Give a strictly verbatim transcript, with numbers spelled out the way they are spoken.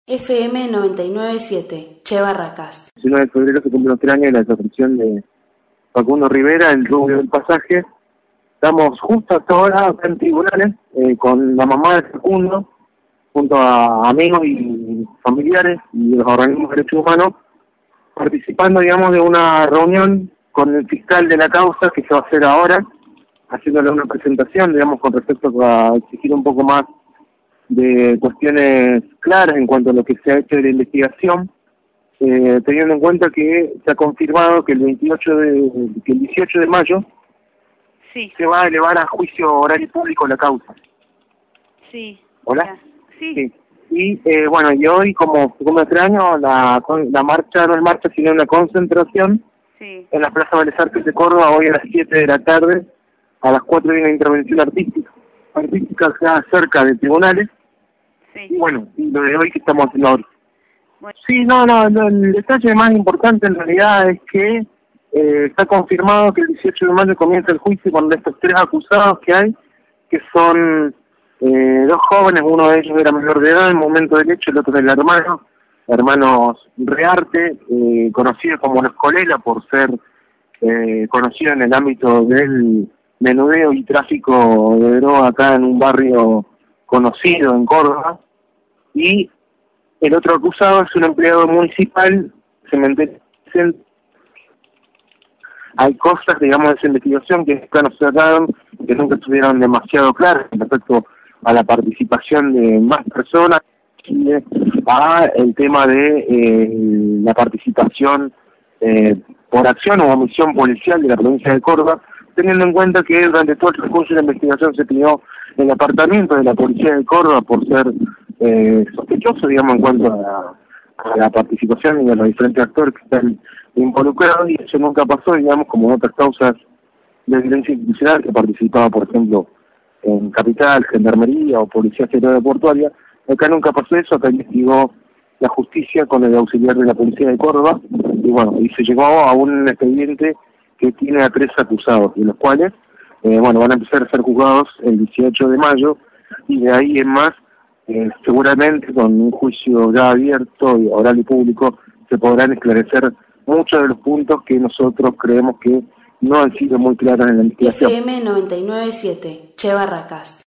F M noventa y nueve punto siete, Che Barracas. El diecinueve de febrero se cumple los tres años de la desaparición de Facundo Rivera, el rubio del pasaje. Estamos justo hasta ahora en tribunales eh, con la mamá de Facundo, junto a amigos y familiares y los organismos de derechos humanos, participando, digamos, de una reunión con el fiscal de la causa que se va a hacer ahora, haciéndole una presentación, digamos, con respecto a exigir un poco más de cuestiones claras en cuanto a lo que se ha hecho de la investigación, eh, teniendo en cuenta que se ha confirmado que el veintiocho de, que el dieciocho de mayo sí. se va a elevar a juicio oral y público la causa. Sí. ¿Hola? Sí. Sí. Y eh, bueno, y hoy, como como este año, la, la marcha no es marcha, sino una concentración sí. en la Plaza Bellas Artes de Córdoba, hoy a las siete de la tarde, a las cuatro viene una intervención artística, artística acá cerca de tribunales. Sí. Y bueno, y lo de hoy que estamos haciendo ahora. Bueno. Sí, no, no, no, el detalle más importante en realidad es que eh, está confirmado que el dieciocho de mayo comienza el juicio con estos tres acusados que hay, que son eh, dos jóvenes, uno de ellos era menor de edad en el momento del hecho, el otro era el hermano, hermanos Rearte, eh, conocido como Los Colela por ser eh, conocido en el ámbito del menudeo y tráfico de droga acá en un barrio conocido en Córdoba, y el otro acusado es un empleado municipal, cementerio. Hay cosas, digamos, de esa investigación que nunca nos sacaron, que nunca estuvieron demasiado claras respecto a la participación de más personas, y a el tema de eh, la participación eh, por acción o omisión policial de la provincia de Córdoba, teniendo en cuenta que durante todo el transcurso de la investigación se pidió el apartamento de la policía de Córdoba por ser eh, sospechoso, digamos, en cuanto a la, a la participación de los diferentes actores que están involucrados, y eso nunca pasó, digamos, como en otras causas de violencia institucional que participaba, por ejemplo, en Capital, Gendarmería o Policía Federal Portuaria. Acá nunca pasó eso, acá investigó la justicia con el auxiliar de la policía de Córdoba, y bueno, y se llegó a un expediente que tiene a tres acusados, de los cuales, eh, bueno, van a empezar a ser juzgados el dieciocho de mayo, y de ahí en más, eh, seguramente con un juicio ya abierto, y oral y público, se podrán esclarecer muchos de los puntos que nosotros creemos que no han sido muy claros en la investigación. F M noventa y nueve punto siete, Che Barracas.